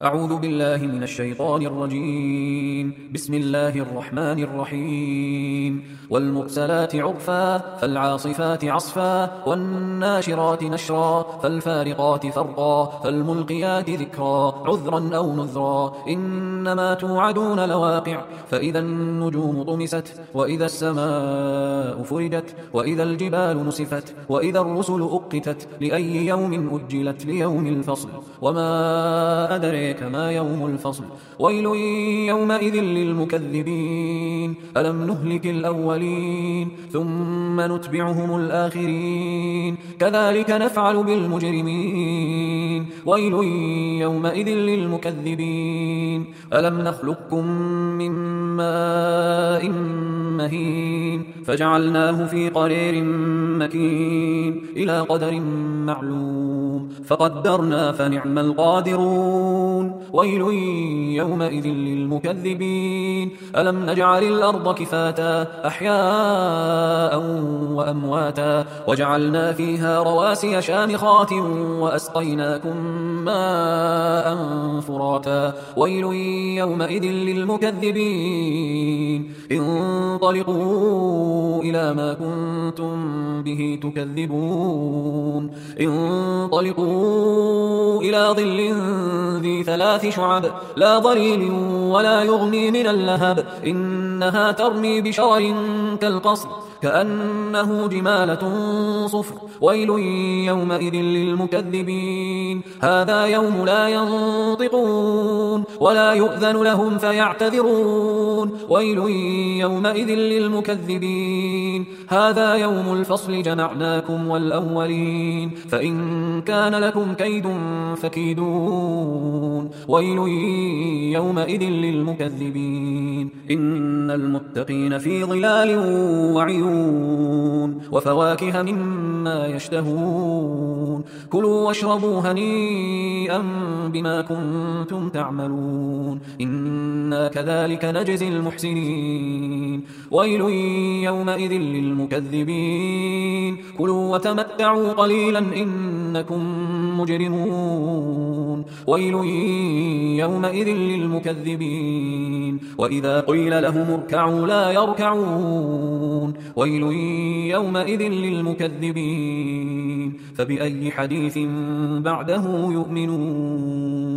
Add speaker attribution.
Speaker 1: أعوذ بالله من الشيطان الرجيم. بسم الله الرحمن الرحيم. والمرسلات عرفا فالعاصفات عصفا والناشرات نشرا فالفارقات فرقا فالملقيات ذكرا عذرا أو نذرا إنما توعدون لواقع فإذا النجوم طمست وإذا السماء فرجت وإذا الجبال نسفت وإذا الرسل أقتت لأي يوم أجلت ليوم الفصل وما أدريك ما يوم الفصل ويل يومئذ للمكذبين ألم نهلك الأولين ثم نتبعهم الآخرين كذلك نفعل بالمجرمين ويل يومئذ للمكذبين ألم نخلقكم من ماء مهين فجعلناه في قرير مكين إلى قدر معلوم فقدرنا فنعم القادرون ويل يومئذ للمكذبين ألم نجعل الأرض كفاتا أحياء وأمواتا وجعلنا فيها رواسي شامخات وأسقيناكم ماء فراتا ويل يومئذ للمكذبين انطلقوا إلى ما كنتم به تكذبون انطلقوا إلى ظل ذي 3 شعب لا ظليل ولا يغني من اللهب إنها ترمي بشرر كالقصر كأنه جمالة صفر ويل يومئذ للمكذبين هذا يوم لا ينطقون ولا يؤذن لهم فيعتذرون ويل يومئذ للمكذبين هذا يوم الفصل جمعناكم والأولين فإن كان لكم كيد فكيدون ويل يومئذ للمكذبين إن المتقين في ظلال وعيون وفواكه مما يشتهون كلوا واشربوا هنيئا بما كنتم تعملون إنا كذلك نجزي المحسنين ويل يومئذ للمكذبين كلوا وتمتعوا قليلا إنكم مجرمون ويل يومئذ للمكذبين وإذا قيل لهم اركعوا لا يركعون ويل يومئذ للمكذبين فبأي حديث بعده يؤمنون